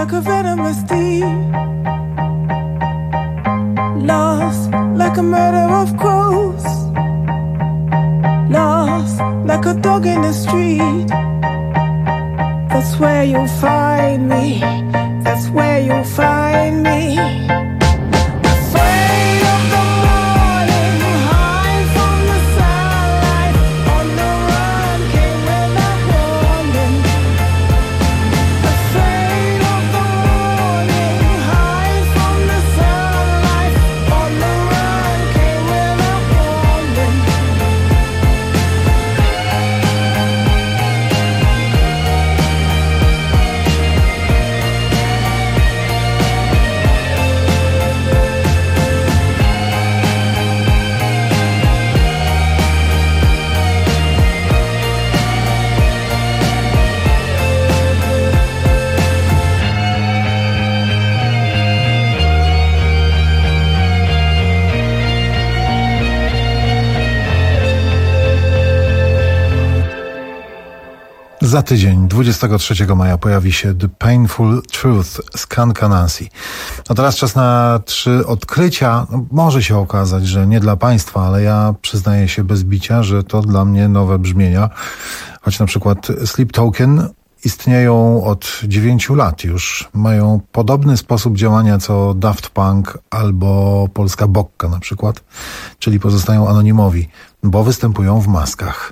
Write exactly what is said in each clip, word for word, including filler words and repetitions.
like a venomous thief, lost like a murder of crows, lost like a dog in the street. That's where you'll find me, that's where you'll find me. Za tydzień, dwudziestego trzeciego maja, pojawi się The Painful Truth z Skunk Anansi. No teraz czas na trzy odkrycia. No, może się okazać, że nie dla Państwa, ale ja przyznaję się bez bicia, że to dla mnie nowe brzmienia. Choć na przykład Sleep Token istnieją od dziewięciu lat już. Mają podobny sposób działania co Daft Punk albo Polska Bokka na przykład. Czyli pozostają anonimowi, bo występują w maskach.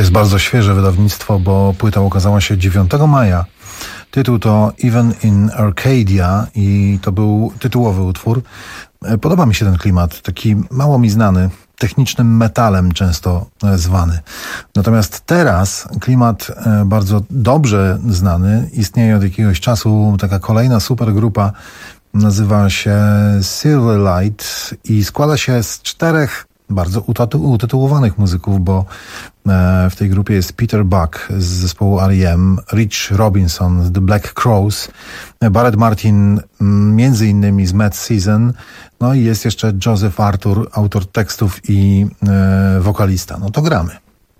jest bardzo świeże wydawnictwo, bo płyta ukazała się dziewiątego maja. Tytuł to Even in Arcadia i to był tytułowy utwór. Podoba mi się ten klimat, taki mało mi znany, technicznym metalem często zwany. Natomiast teraz klimat bardzo dobrze znany, istnieje od jakiegoś czasu taka kolejna supergrupa, nazywa się Silverlight i składa się z czterech bardzo utytułowanych muzyków, bo w tej grupie jest Peter Buck z zespołu R E M, Rich Robinson z The Black Crowes, Barrett Martin między innymi z Mad Season, no i jest jeszcze Joseph Arthur, autor tekstów i e, wokalista. No to gramy.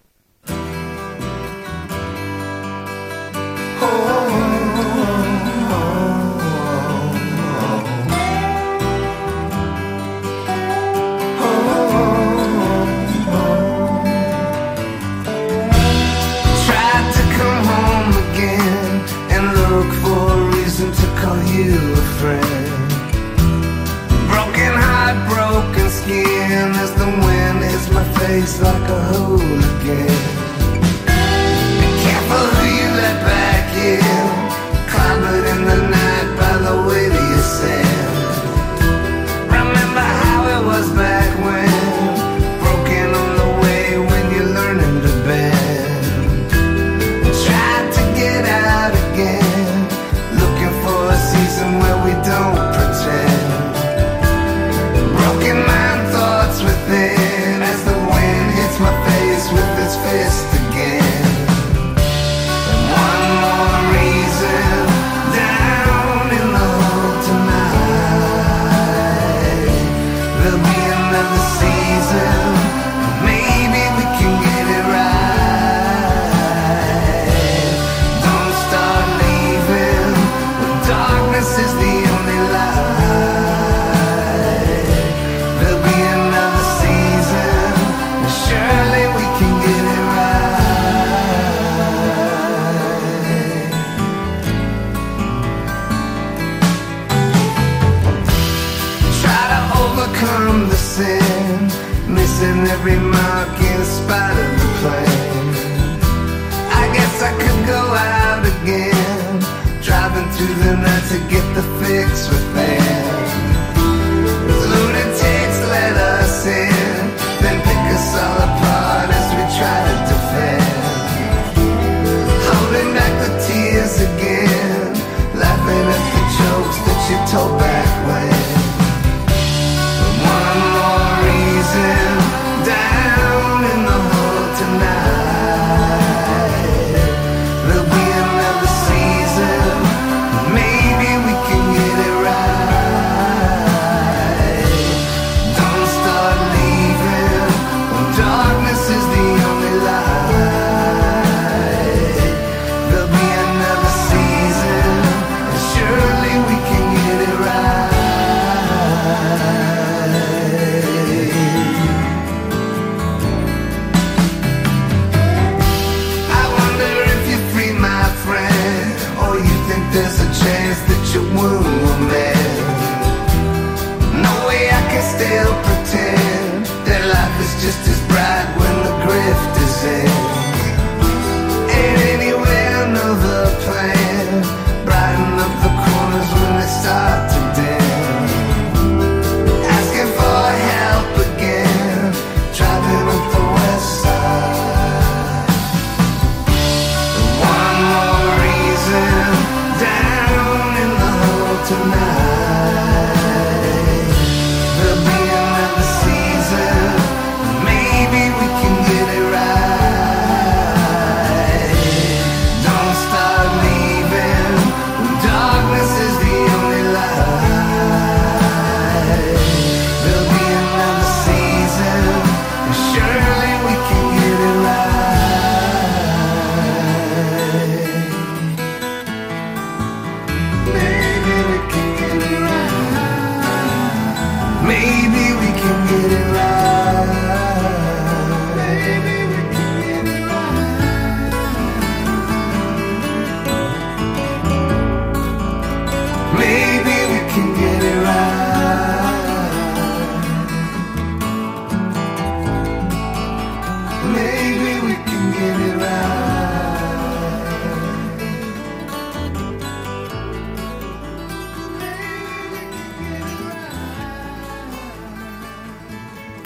Face like a hooligan. Be careful who you let back in. Climb it in the night by the weight of yourself. Remember how it was back when, broken on the way when you're learning to bend. Tried to get out again, looking for a season where we don't pretend. Broken mind thoughts within. My face with its fist again. And one more reason down in the hole tonight. There'll be another season. Maybe we can get it right. Don't start leaving when darkness is the only light. There'll be another season. Surely we can get it right. Try to overcome the sin, missing every mark in spite of the plan. I guess I could go out again, driving through the night to get the fix within. Lunatics let us in, then pick us all apart as we try to defend. Holding back the tears again, laughing at the jokes that you told back when. One more reason down in the hole tonight. There'll be another season. Maybe we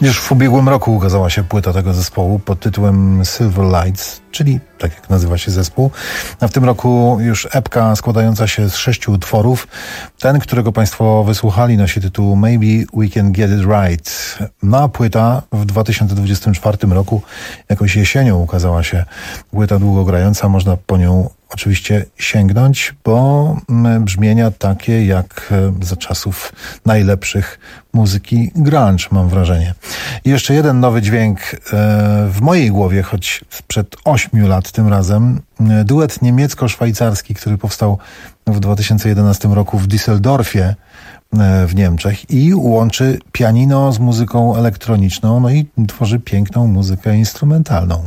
Już w ubiegłym roku ukazała się płyta tego zespołu pod tytułem Silver Lights, czyli tak jak nazywa się zespół. A w tym roku już epka składająca się z sześciu utworów. Ten, którego Państwo wysłuchali, nosi tytuł Maybe We Can Get It Right. No a płyta w dwa tysiące dwudziestym czwartym roku, jakoś jesienią ukazała się płyta długogrająca. Można po nią oczywiście sięgnąć, bo brzmienia takie jak za czasów najlepszych muzyki grunge, mam wrażenie. I jeszcze jeden nowy dźwięk w mojej głowie, choć sprzed ośmiu lat tym razem. Duet niemiecko-szwajcarski, który powstał w dwa tysiące jedenastym roku w Düsseldorfie w Niemczech i łączy pianino z muzyką elektroniczną, no i tworzy piękną muzykę instrumentalną.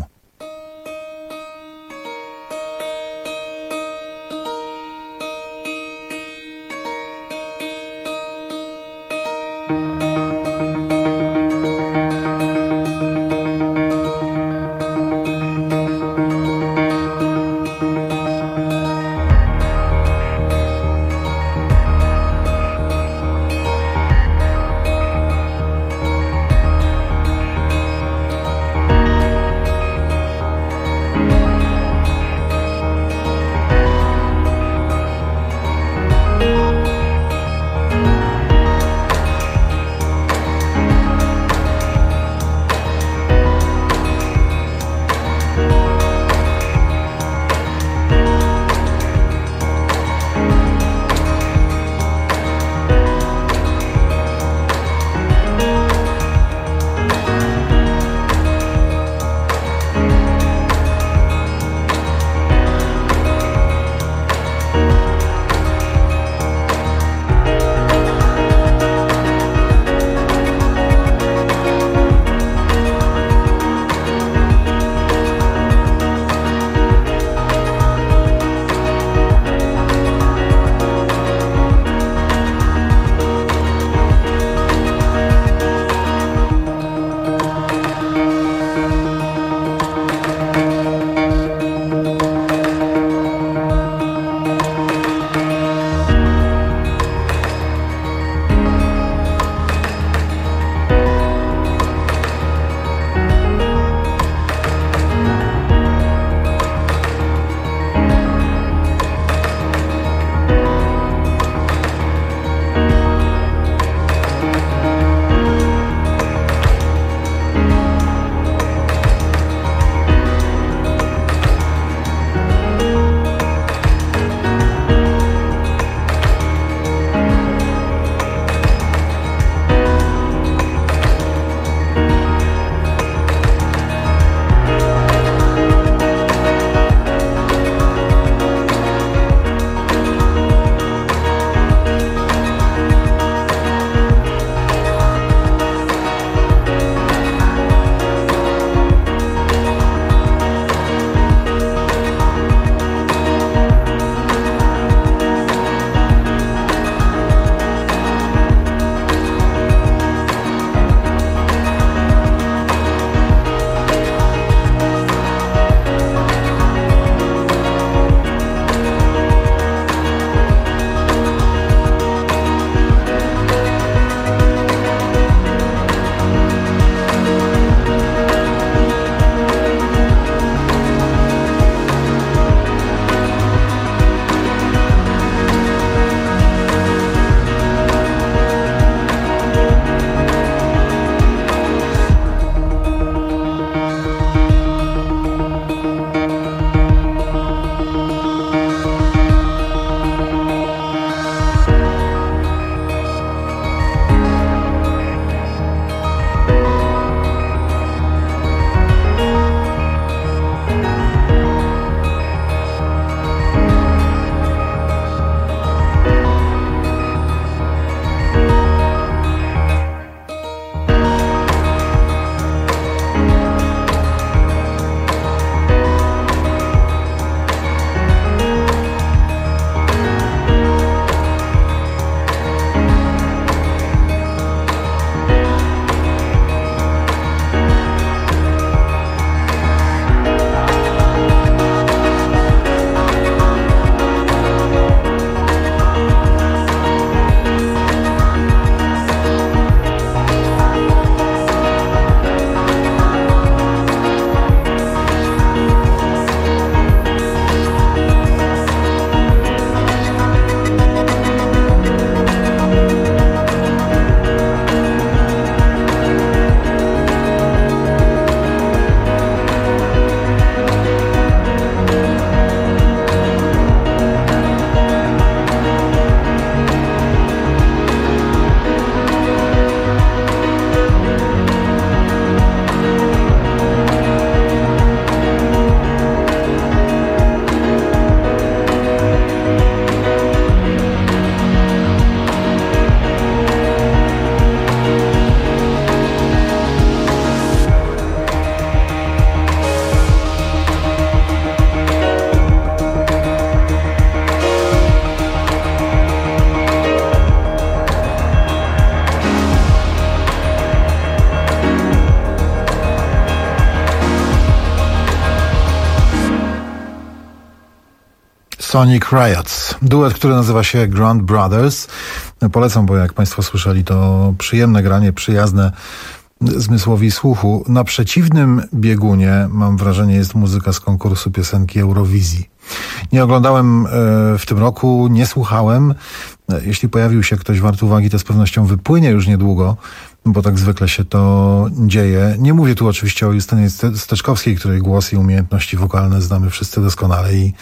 Sonic Riots. Duet, który nazywa się Grand Brothers. Polecam, bo jak Państwo słyszeli, to przyjemne granie, przyjazne zmysłowi słuchu. Na przeciwnym biegunie, mam wrażenie, jest muzyka z konkursu piosenki Eurowizji. Nie oglądałem w tym roku, nie słuchałem. Jeśli pojawił się ktoś wart uwagi, to z pewnością wypłynie już niedługo, bo tak zwykle się to dzieje. Nie mówię tu oczywiście o Justynie Steczkowskiej, której głos i umiejętności wokalne znamy wszyscy doskonale i,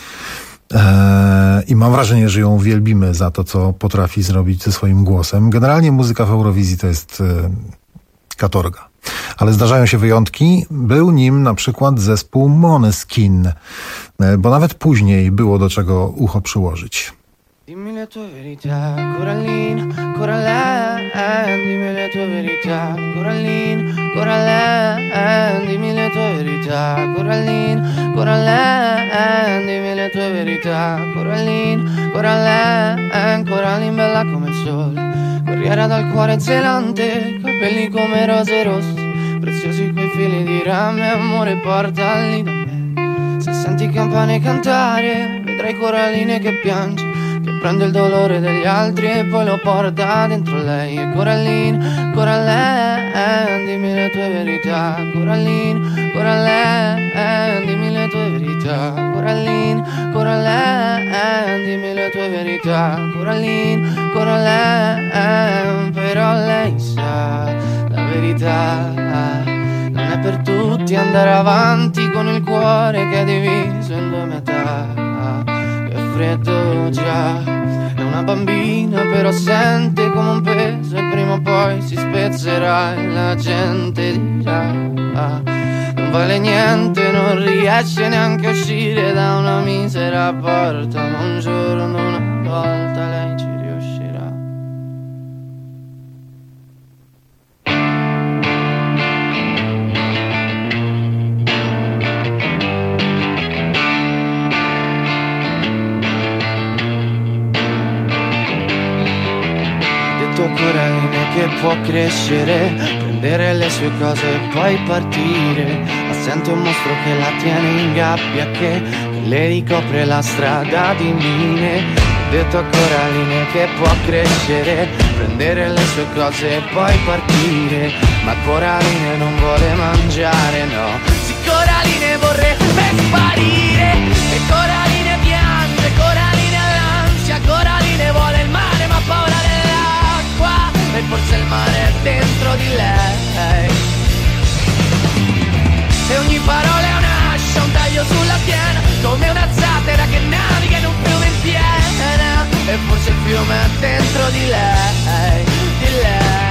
e, i mam wrażenie, że ją wielbimy za to, co potrafi zrobić ze swoim głosem. Generalnie muzyka w Eurowizji to jest e, katorga. Ale zdarzają się wyjątki. Był nim na przykład zespół Måneskin, e, bo nawet później było do czego ucho przyłożyć. Dimmi le tue verità, Coraline, Coraline, dimmi le tue verità, Coraline, Coraline, dimmi le tue verità, Coraline, Coraline, dimmi le tue verità, Coraline, Coraline, Coraline bella come il sole, corriera dal cuore zelante, capelli come rose rosse, preziosi quei fili di rame, amore portali da me, se senti campane cantare, vedrai Coraline che piange, che prende il dolore degli altri e poi lo porta dentro lei. E Coraline, Coraline, dimmi le tue verità, Coraline, Coraline, dimmi le tue verità, Coraline, Coraline, dimmi le tue verità, Coraline, Coraline, però lei sa la verità, non è per tutti andare avanti con il cuore che è diviso in due metà. Freddo già, è una bambina però sente come un peso e prima o poi si spezzerà e la gente dirà ah, non vale niente, non riesce neanche a uscire da una misera porta, ma un giorno una volta lei ci riuscirà. Coraline che può crescere, prendere le sue cose e poi partire, ma sente un mostro che la tiene in gabbia, che, che le ricopre la strada di mine. Ho detto a Coraline che può crescere, prendere le sue cose e poi partire, ma Coraline non vuole mangiare, no. Sì, Coraline vorrebbe sparire, e Coraline piange, Coraline ha l'ansia, Coraline vuole il mare ma ha paura dell'acqua, e forse il mare è dentro di lei. E ogni parola è un'ascia, un taglio sulla schiena, come una zattera che naviga in un fiume in piena. E forse il fiume è dentro di lei, di lei.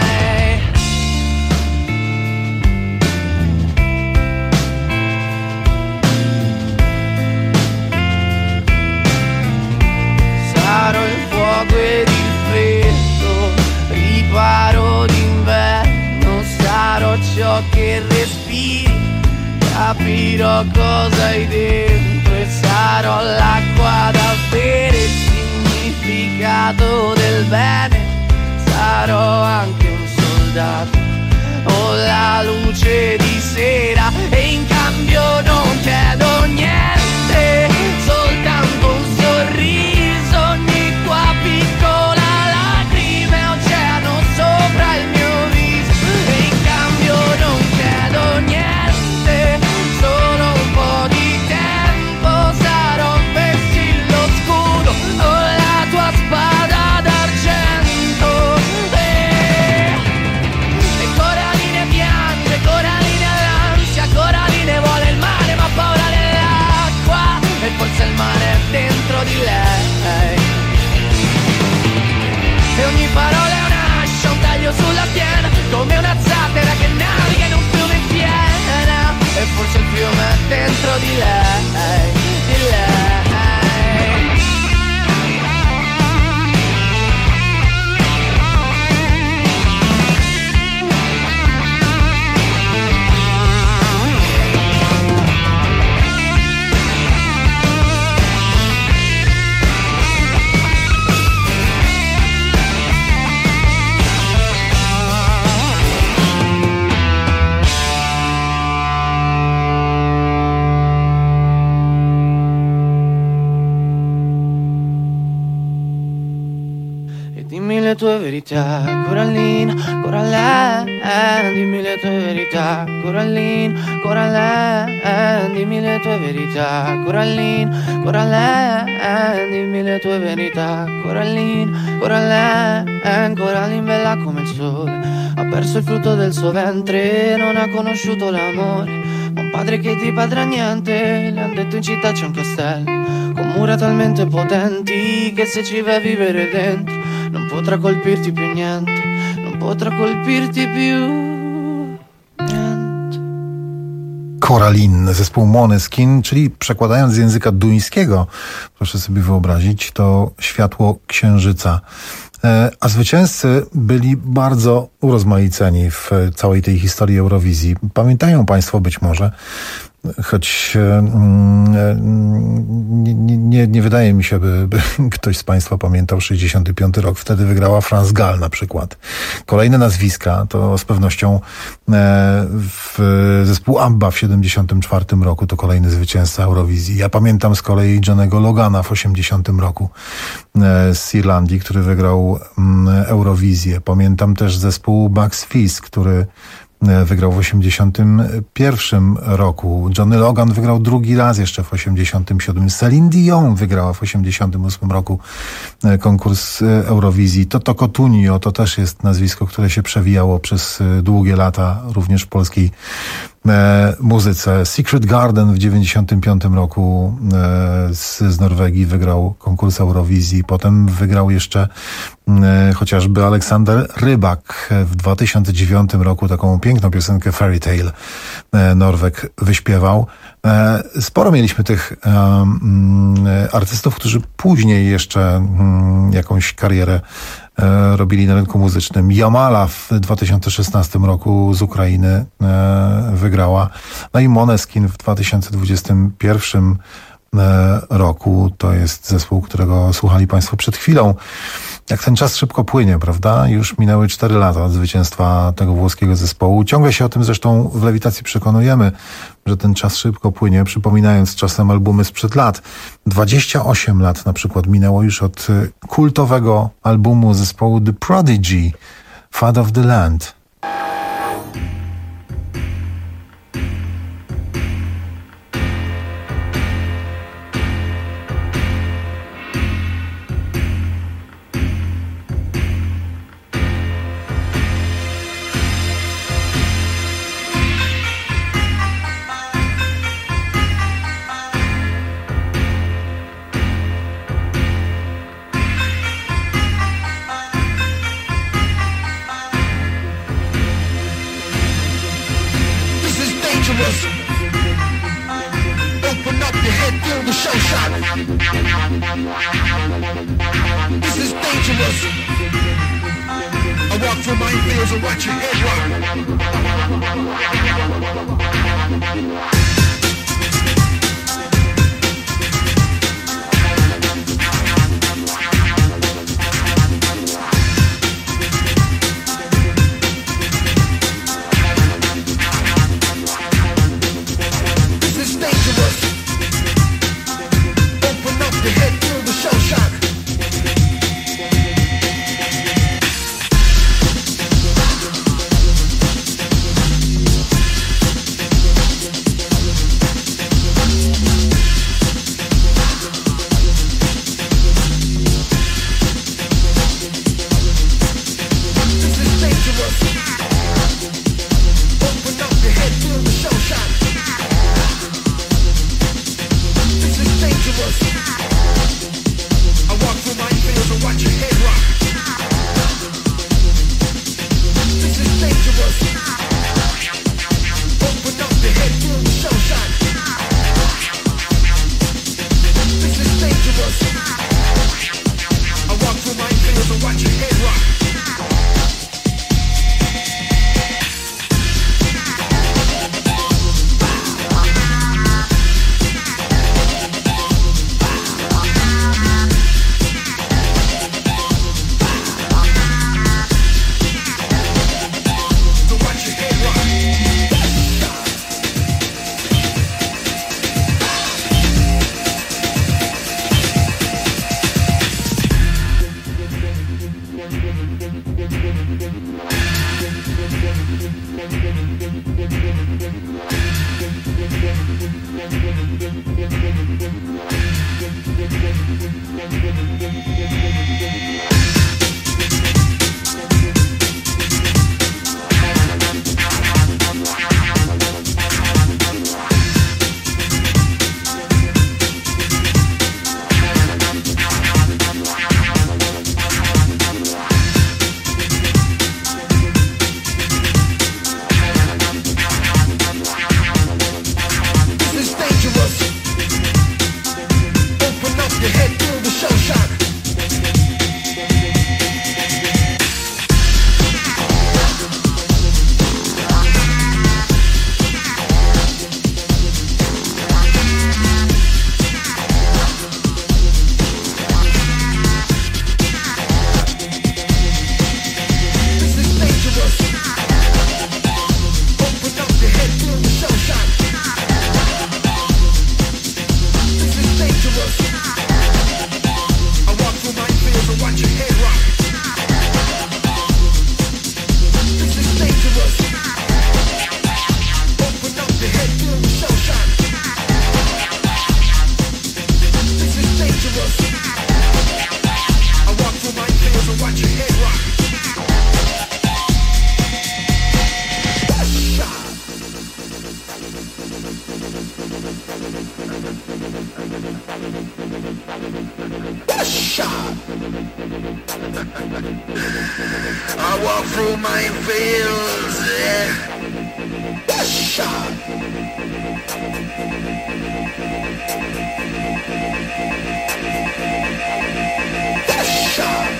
Sarò il fuoco ed il freddo, riparo d'inverno, sarò ciò che respiri, capirò cosa hai dentro e sarò l'acqua da bere, il significato del bene, sarò anche un soldato o la luce di sera, e in cambio non chiedo niente, soltanto un sorriso, ogni tua piccola lacrima, oceano sopra il mio viso, e in cambio non chiedo niente, solo un po' di tempo, sarò vessillo dimmi le tue verità, Coraline, Coraline, dimmi le tue verità, Coraline, Coraline, dimmi le tue verità, Coraline, Coraline, dimmi le tue verità, Coraline, Coraline, Coraline bella come il sole, ha perso il frutto del suo ventre, non ha conosciuto l'amore, ma un padre che ti padrà niente, le han detto in città c'è un castello, con mura talmente potenti che se ci vai a vivere dentro non potrà colpirti più niente, non potrà colpirti più niente. Coraline, zespół Måneskin, czyli przekładając z języka duńskiego, proszę sobie wyobrazić, to światło księżyca. A zwycięzcy byli bardzo urozmaiceni w całej tej historii Eurowizji. Pamiętają Państwo być może, choć nie, nie, nie wydaje mi się, by, by ktoś z Państwa pamiętał sześćdziesiąty piąty rok. Wtedy wygrała France Gall na przykład. Kolejne nazwiska to z pewnością w zespół ABBA w siedemdziesiątym czwartym roku to kolejny zwycięzca Eurowizji. Ja pamiętam z kolei Johnnego Logana w osiemdziesiątym roku z Irlandii, który wygrał Eurowizję. Pamiętam też zespół Bucks Fizz, który wygrał w osiemdziesiątym pierwszym roku. Johnny Logan wygrał drugi raz jeszcze w osiemdziesiątym siódmym. Celine Dion wygrała w osiemdziesiątym ósmym roku konkurs Eurowizji. Toto Cotugno to też jest nazwisko, które się przewijało przez długie lata również w polskiej e, muzyce. Secret Garden w dziewięćdziesiątym piątym roku e, z, z Norwegii wygrał konkurs Eurowizji. Potem wygrał jeszcze e, chociażby Aleksander Rybak w dwa tysiące dziewiątym roku taką piękną piosenkę Fairy Tale e, Norweg wyśpiewał. E, sporo mieliśmy tych e, e, artystów, którzy później jeszcze e, jakąś karierę e, robili na rynku muzycznym. Jamala w dwa tysiące szesnastym roku z Ukrainy e, wygrała. No i Måneskin w dwa tysiące dwudziestym pierwszym roku. To jest zespół, którego słuchali Państwo przed chwilą. Jak ten czas szybko płynie, prawda? Już minęły cztery lata od zwycięstwa tego włoskiego zespołu. Ciągle się o tym zresztą w Lewitacji przekonujemy, że ten czas szybko płynie, przypominając czasem albumy sprzed lat. dwadzieścia osiem lat na przykład minęło już od kultowego albumu zespołu The Prodigy, Father of the Land. Open up your head, feel the show shot. This is dangerous. I walk through minefields and watch your head rock. I walk through my fields, yeah. Shot. Shot.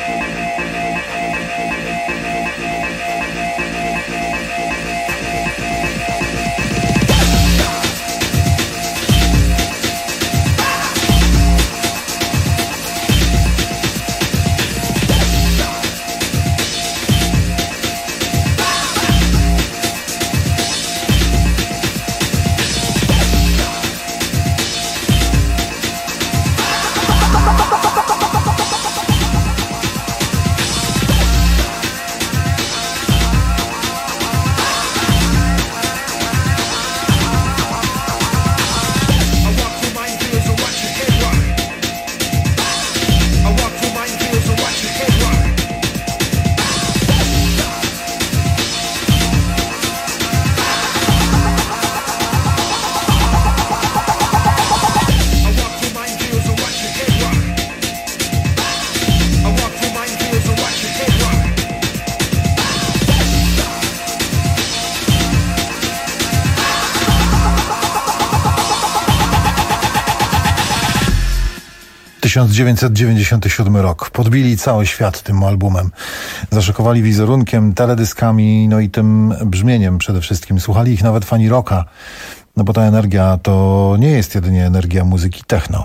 tysiąc dziewięćset dziewięćdziesiąty siódmy rok. Podbili cały świat tym albumem. Zaszokowali wizerunkiem, teledyskami, no i tym brzmieniem przede wszystkim. Słuchali ich nawet fani rocka, no bo ta energia to nie jest jedynie energia muzyki techno.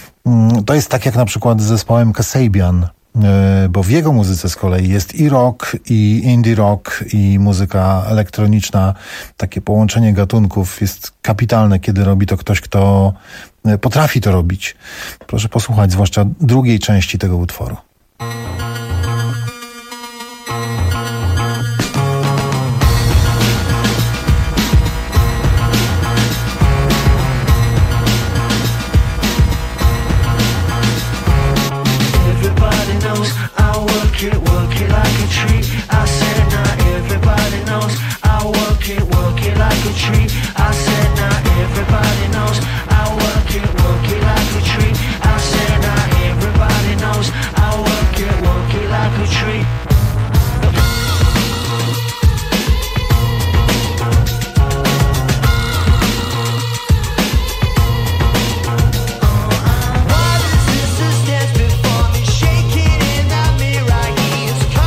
To jest tak jak na przykład z zespołem Kasabian, bo w jego muzyce z kolei jest i rock, i indie rock, i muzyka elektroniczna. Takie połączenie gatunków jest kapitalne, kiedy robi to ktoś, kto potrafi to robić. Proszę posłuchać zwłaszcza drugiej części tego utworu.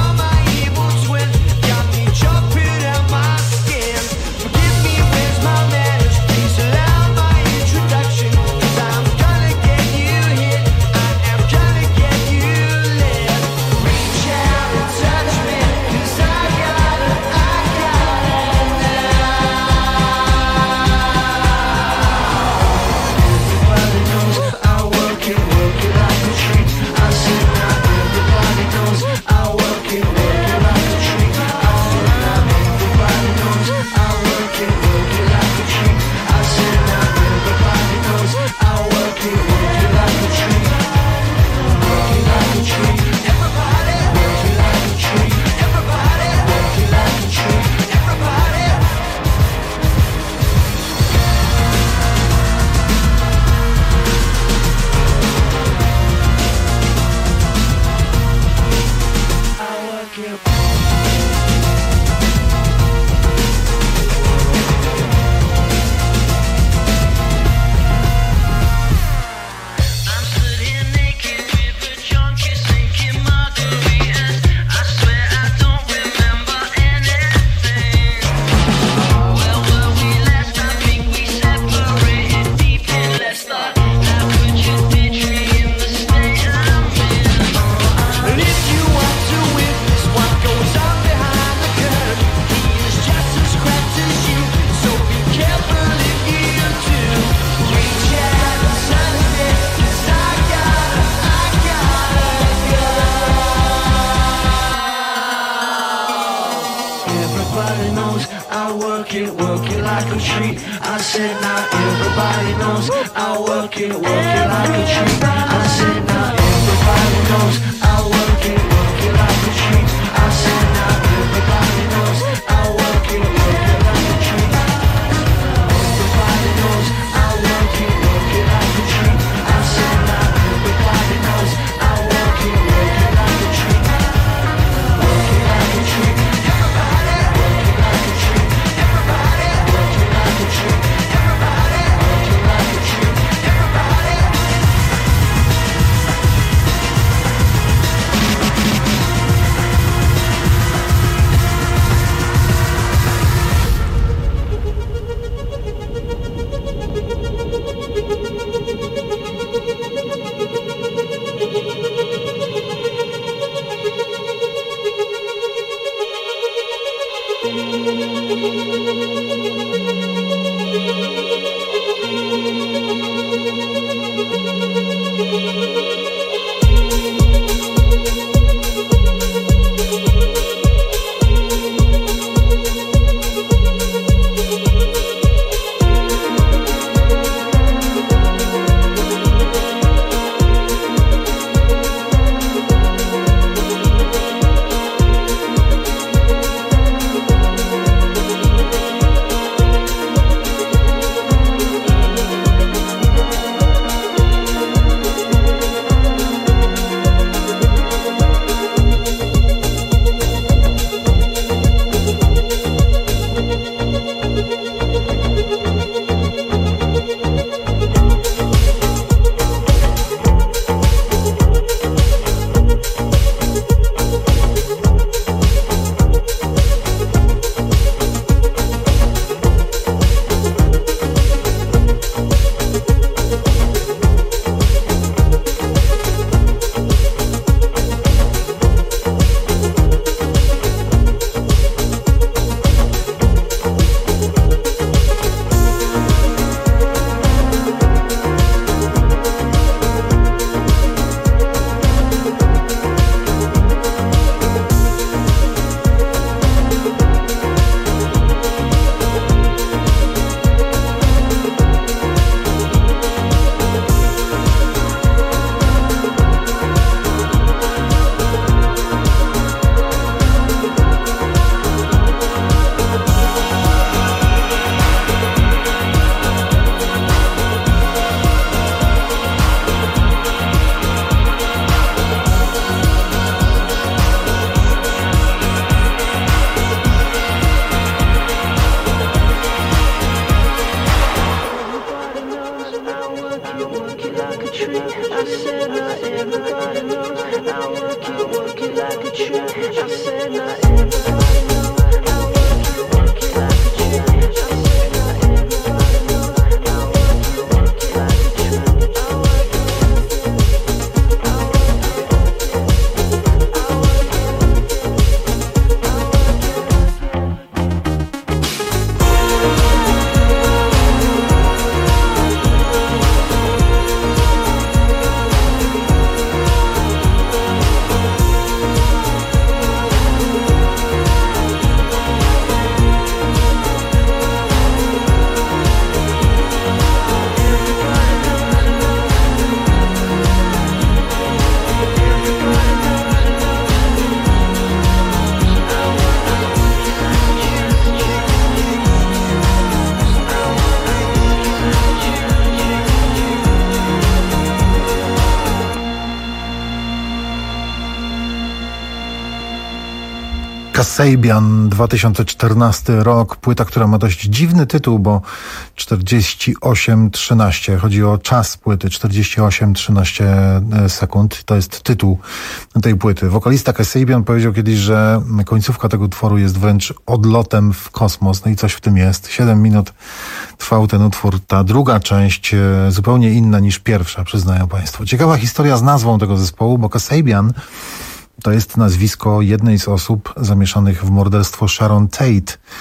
Give me where's my work it, work it like a treat. I said now everybody knows I work it, work it like a treat. I said now everybody knows I work it, work it like a treat. I said now everybody knows I work it, work it like a treat. Everybody knows I work it, work it like a treat. I said now everybody knows I work it, work it like a treat. Work it like a treat. Everybody work it like a treat. Everybody work it like a treat. Everybody work it like a treat. Everybody. Kasabian, dwa tysiące czternasty rok, płyta, która ma dość dziwny tytuł, bo czterdzieści osiem trzynaście. Chodzi o czas płyty, czterdzieści osiem trzynaście sekund. To jest tytuł tej płyty. Wokalista Kasabian powiedział kiedyś, że końcówka tego utworu jest wręcz odlotem w kosmos. No i coś w tym jest. Siedem minut trwał ten utwór. Ta druga część zupełnie inna niż pierwsza, przyznają państwo. Ciekawa historia z nazwą tego zespołu, bo Kasabian to jest nazwisko jednej z osób zamieszanych w morderstwo Sharon Tate.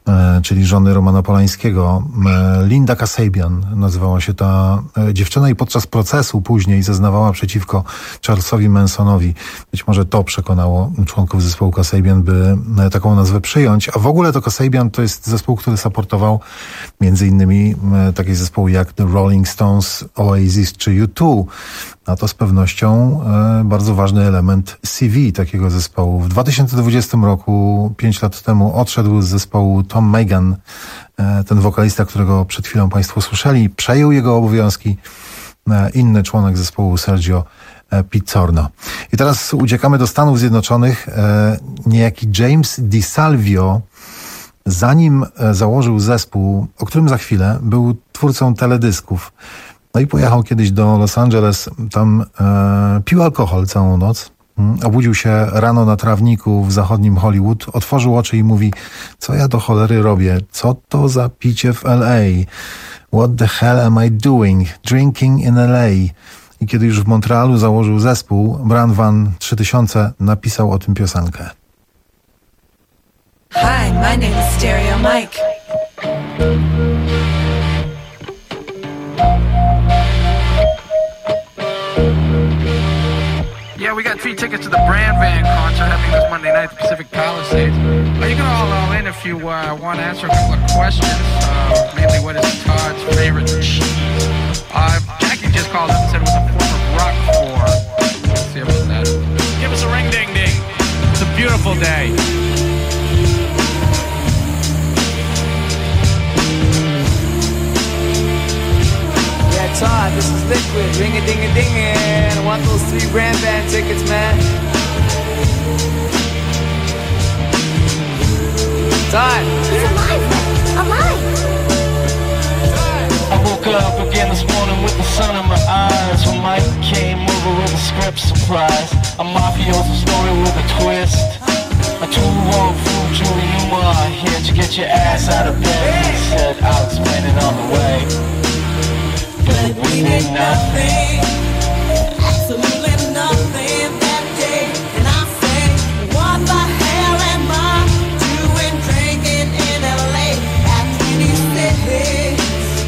czyli żony Romana Polańskiego. Linda Kasabian nazywała się ta dziewczyna i podczas procesu później zeznawała przeciwko Charlesowi Mansonowi. Być może to przekonało członków zespołu Kasabian, by taką nazwę przyjąć. A w ogóle to Kasabian to jest zespół, który supportował między innymi takie zespoły jak The Rolling Stones, Oasis czy U dwa. A to z pewnością e, bardzo ważny element C V takiego zespołu. W dwa tysiące dwudziestym roku, pięć lat temu, odszedł z zespołu Tom Megan, e, ten wokalista, którego przed chwilą Państwo słyszeli. Przejął jego obowiązki e, inny członek zespołu, Sergio e, Pizzorno. I teraz uciekamy do Stanów Zjednoczonych. E, niejaki James DiSalvio, zanim e, założył zespół, o którym za chwilę, był twórcą teledysków. No i pojechał kiedyś do Los Angeles, tam e, pił alkohol całą noc, obudził się rano na trawniku w zachodnim Hollywood, otworzył oczy i mówi: co ja do cholery robię? Co to za picie w L A? What the hell am I doing? Drinking in L A. I kiedy już w Montrealu założył zespół, Brand Van trzy tysiące napisał o tym piosenkę. Hi, my name is Stereo Mike. Yeah, we got free tickets to the Brand Van concert happening this Monday night at the Pacific Palisades. Uh, you can all all in if you uh, want to answer a couple of questions. Uh, mainly, what is Todd's favorite cheese? Uh, Jackie just called up and said it was a form of Roquefort. Let's see if it's that. Give us a ring ding ding. It's a beautiful day. Todd, this is Liquid, ring-a-ding-a-dingin'. I want those three Brand Van tickets, man. Todd. He's alive, alive. I woke up again this morning with the sun in my eyes when Mike came over with a script surprise. A mafioso story with a twist. A two-wrong fool, Julie Newmar, here to get your ass out of bed. He said, I'll explain it on the way. But we did nothing, absolutely nothing that day. And I say, what the hell am I doing drinking in L A at twenty-six?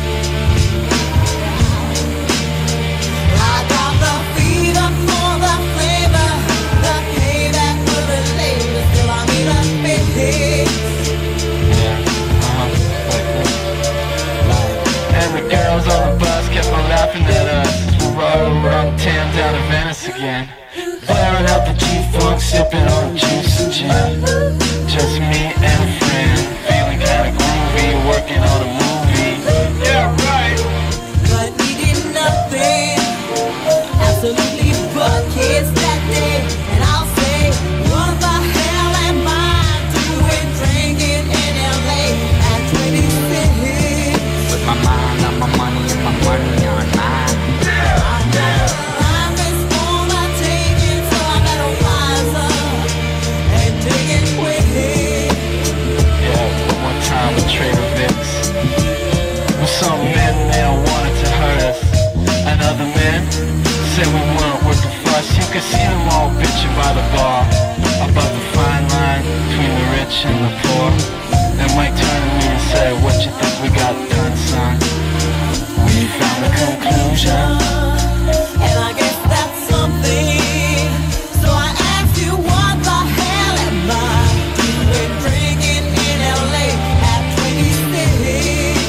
I got the fever for the flavor, the payback for the labor, still I need a fix. Yeah, uh-huh, like and the girls on the bus kept on laughing at us. We rode around town down to Venice again, blaring out the G-Funk, sipping on juice and gin. Just me and a friend, feeling kinda groovy, working on a movie. Yeah, right. But we did nothing, absolutely but kids that day. And I'll say, what the hell am I doing drinking in L A at twenty-six? With my mind on my money and my money on mine. I know life is all I take it, so I gotta rise up and take it with it. Yeah, one more time with Trader Vic's. With some men, they don't want it to hurt us. And other men say we weren't worth the fuss. You could see them all bitching by the bar about the fine line between the rich and the poor. And Mike turned to me and said, what you think we got done, son? We found a conclusion, and I guess that's something. So I asked you, what the hell am I doing drinking in L A at twenty-six?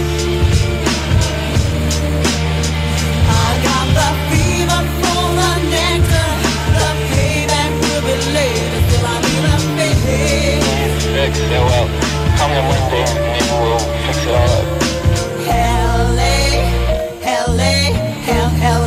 I got the fever for the nectar, the payback will be later, still I need a fix. Fix, yeah, well, come on Monday, maybe we'll fix it all up. L A, L A, L, L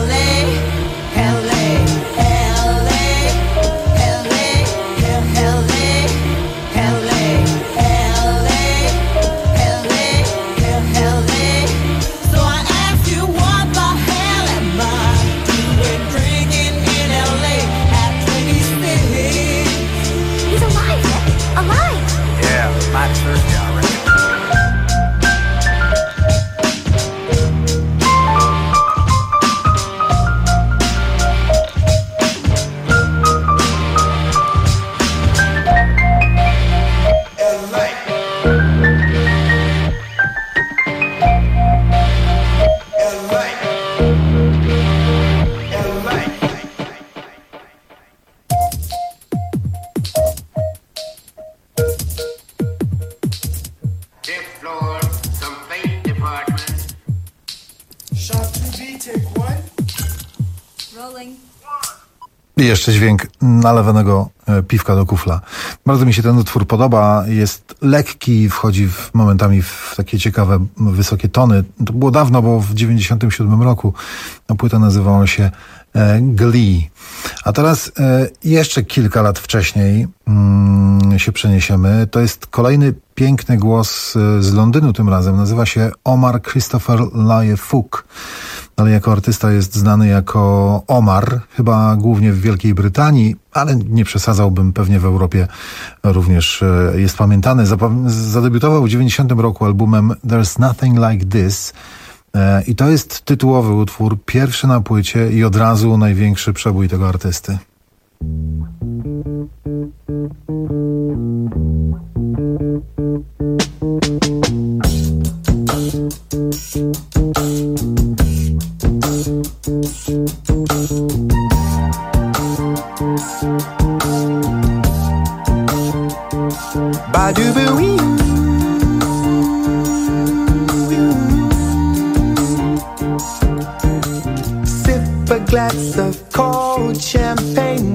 I jeszcze dźwięk nalewanego piwka do kufla. Bardzo mi się ten utwór podoba. Jest lekki, wchodzi w, momentami w takie ciekawe, wysokie tony. To było dawno, bo w dziewięćdziesiątym siódmym roku płyta nazywała się e, Glee. A teraz e, jeszcze kilka lat wcześniej mm, się przeniesiemy. To jest kolejny piękny głos z Londynu tym razem. Nazywa się Omar Christopher Laye Fook. Ale jako artysta jest znany jako Omar, chyba głównie w Wielkiej Brytanii, ale nie przesadzałbym, pewnie w Europie również jest pamiętany. Zadebiutował w dziewięćdziesiątym roku albumem There's Nothing Like This i to jest tytułowy utwór, pierwszy na płycie i od razu największy przebój tego artysty. Ba-do-ba-wee. Sip a glass of cold champagne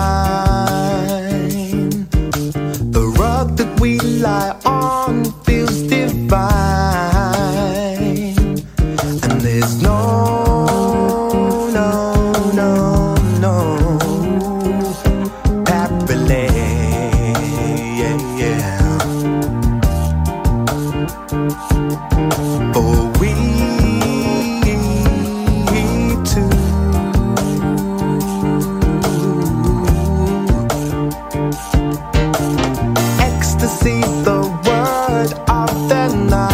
wine. The rug that we lie on feels divine, and there's no, no, no, no happily. For we two, ecstasy, the word of the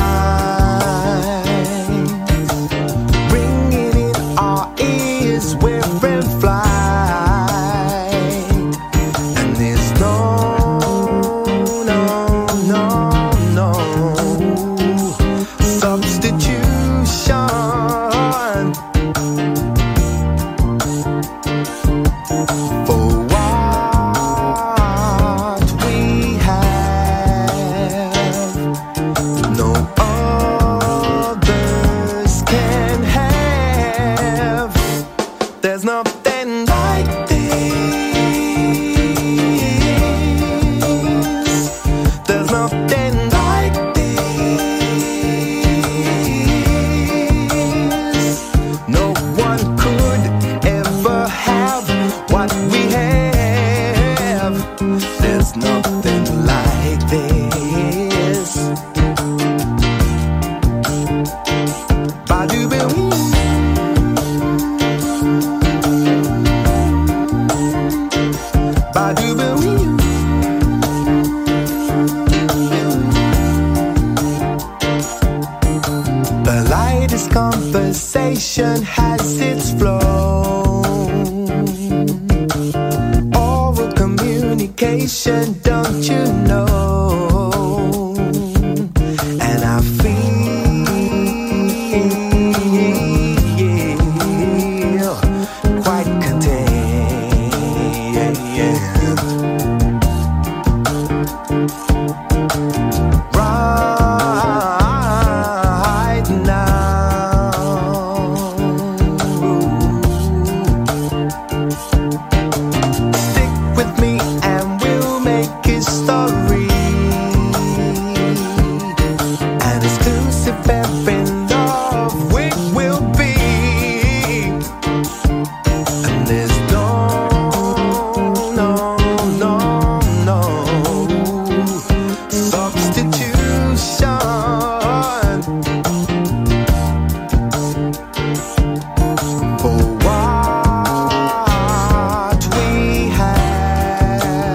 night, ringing in our ears, we're in flight, and there's no, no, no, no substitution for what we have. No others can have. There's nothing like this. There's nothing like this. No one could ever have what we have. There's nothing like this. Ba-do-ba-wee. Ba-do-ba-wee. The lightest conversation has its flow. Oral communication, don't you know? And I feel quite content right now. Stick with me and we'll make history. An exclusive pair in love we will be. And there's no, no, no, no substitution for what we have.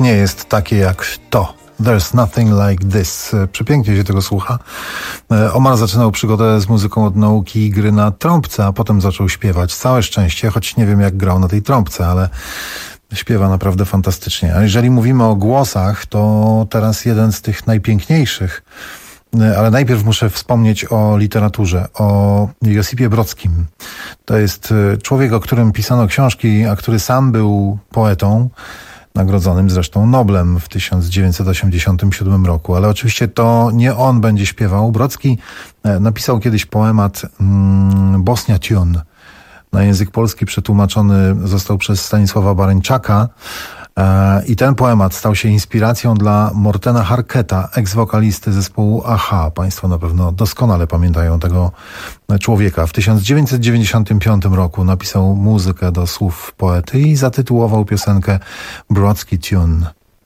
nie jest takie jak to. There's nothing like this. Przepięknie się tego słucha. Omar zaczynał przygodę z muzyką od nauki gry na trąbce, a potem zaczął śpiewać. Całe szczęście, choć nie wiem jak grał na tej trąbce, ale śpiewa naprawdę fantastycznie. A jeżeli mówimy o głosach, to teraz jeden z tych najpiękniejszych. Ale najpierw muszę wspomnieć o literaturze, o Josipie Brodskim. To jest człowiek, o którym pisano książki, a który sam był poetą, nagrodzonym zresztą Noblem w tysiąc dziewięćset osiemdziesiątym siódmym roku. Ale oczywiście to nie on będzie śpiewał. Brodzki napisał kiedyś poemat mm, Bosnia Tune. Na język polski przetłumaczony został przez Stanisława Bareńczaka. I ten poemat stał się inspiracją dla Mortena Harketa, eks-wokalisty zespołu A-ha. Państwo na pewno doskonale pamiętają tego człowieka. W tysiąc dziewięćset dziewięćdziesiątym piątym roku napisał muzykę do słów poety i zatytułował piosenkę Brodsky Tune.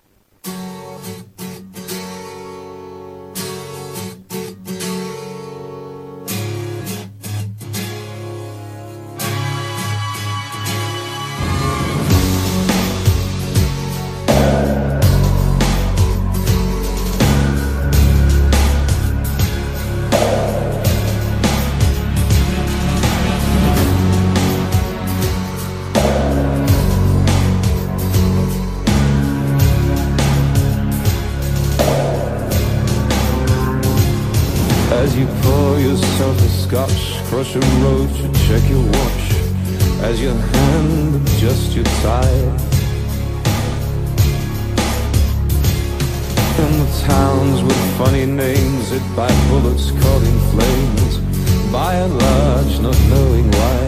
As you pour yourself a scotch, crush a roach and check your watch, as your hand adjusts your tie. In the towns with funny names, hit by bullets caught in flames, by and large not knowing why.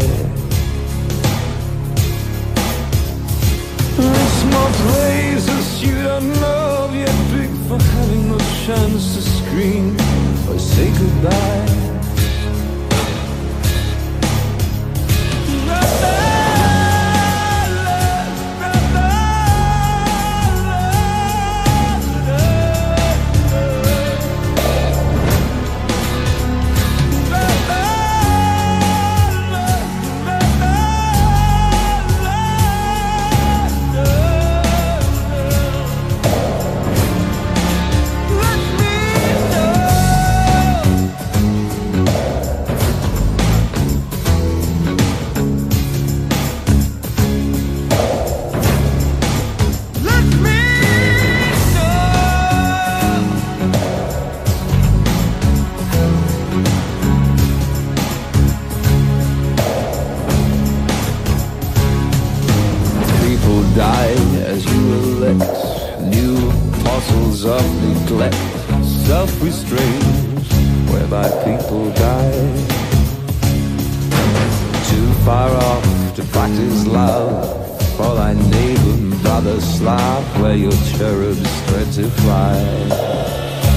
Small places you don't know, yet big for having no chance to scream or say goodbye. Die as you elect new apostles of neglect, self-restraint whereby people die. Too far off to practice love for thy neighbor and brother Slav, where your cherubs thread to fly.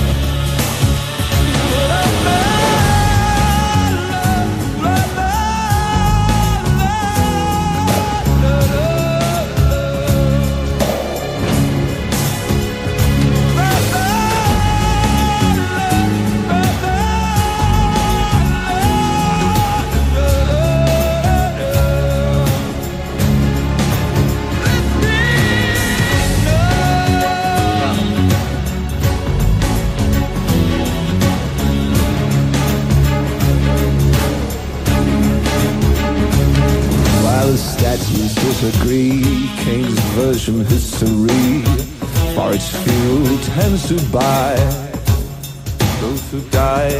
Statues disagree, Kane's version history, Forest Field tends to buy those who die.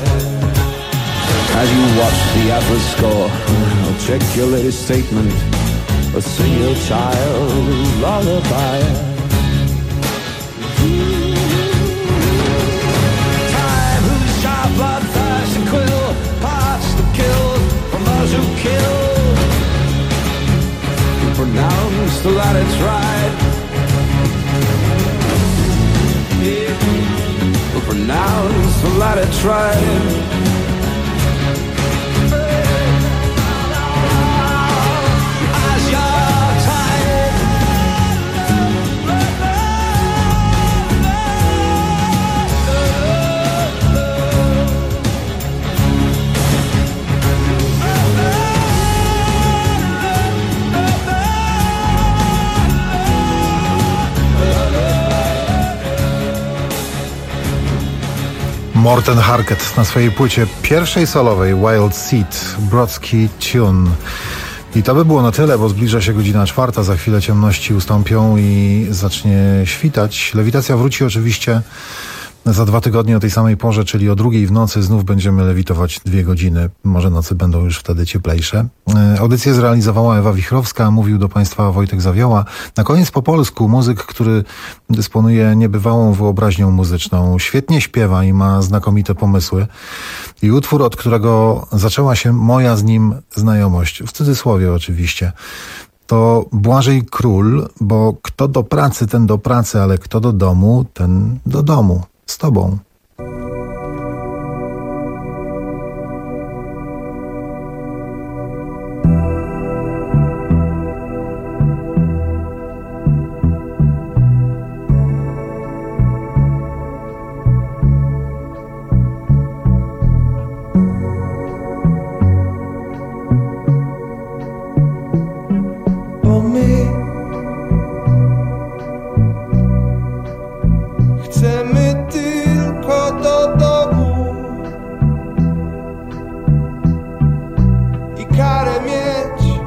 As you watch the Atlas score, or check your latest statement, or sing your child a lullaby. Time, whose sharp blood flash and quill, parts the killed from those who kill. Pronounce the that it's right. Yeah. We'll pronounce the that it's right. As you're tired, Morten Harket na swojej płycie pierwszej solowej Wild Seed, Brodsky Tune. I to by było na tyle, bo zbliża się godzina czwarta, za chwilę ciemności ustąpią i zacznie świtać. Lewitacja wróci oczywiście za dwa tygodnie o tej samej porze, czyli o drugiej w nocy znów będziemy lewitować dwie godziny. Może nocy będą już wtedy cieplejsze. Audycję zrealizowała Ewa Wichrowska, mówił do Państwa Wojtek Zawioła. Na koniec po polsku muzyk, który dysponuje niebywałą wyobraźnią muzyczną. Świetnie śpiewa i ma znakomite pomysły. I utwór, od którego zaczęła się moja z nim znajomość, w cudzysłowie oczywiście, to Błażej Król, bo kto do pracy, ten do pracy, ale kto do domu, ten do domu. Z tobą. Bo my chcemy tylko do domu i karę mieć,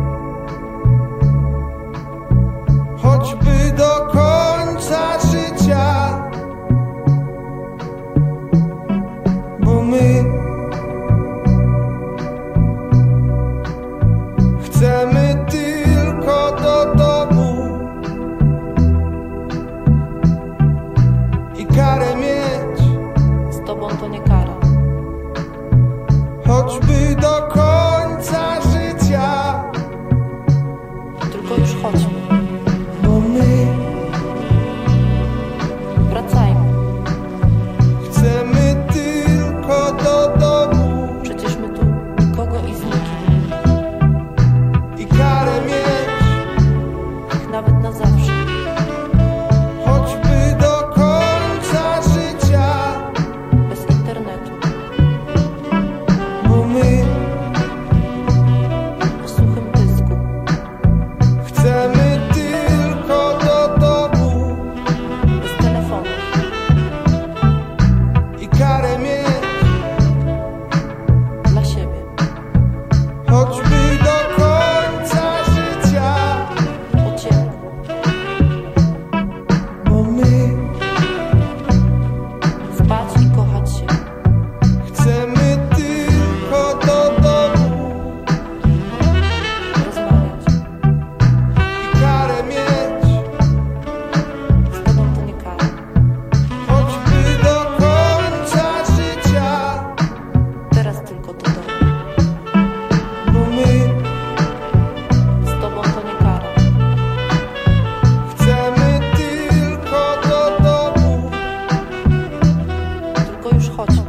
choćby do końca życia. Bo my chcemy tylko do domu i karę mieć. Z tobą to nie kara. Choćby do końca życia. Tylko już chodźmy. Bo my Wracajmy. chcemy tylko do domu Przecież my tu nikogo i z nikim. i karę mieć. Nawet na zawsze. Choćby do końca życia. Bez internetu. Bo my W suchym dysku. chcemy tylko do domu Bez telefonu. i karę mieć. Dla siebie. Choćby do końca życia. Po ciemku. Bo my Spać i kochać się. chcemy tylko do domu Rozmawiać. i karę mieć. Z tobą to nie kara. Choćby do końca życia. Teraz tylko do domu. Bo my Z tobą to nie kara. chcemy tylko do domu Tylko już chodźmy.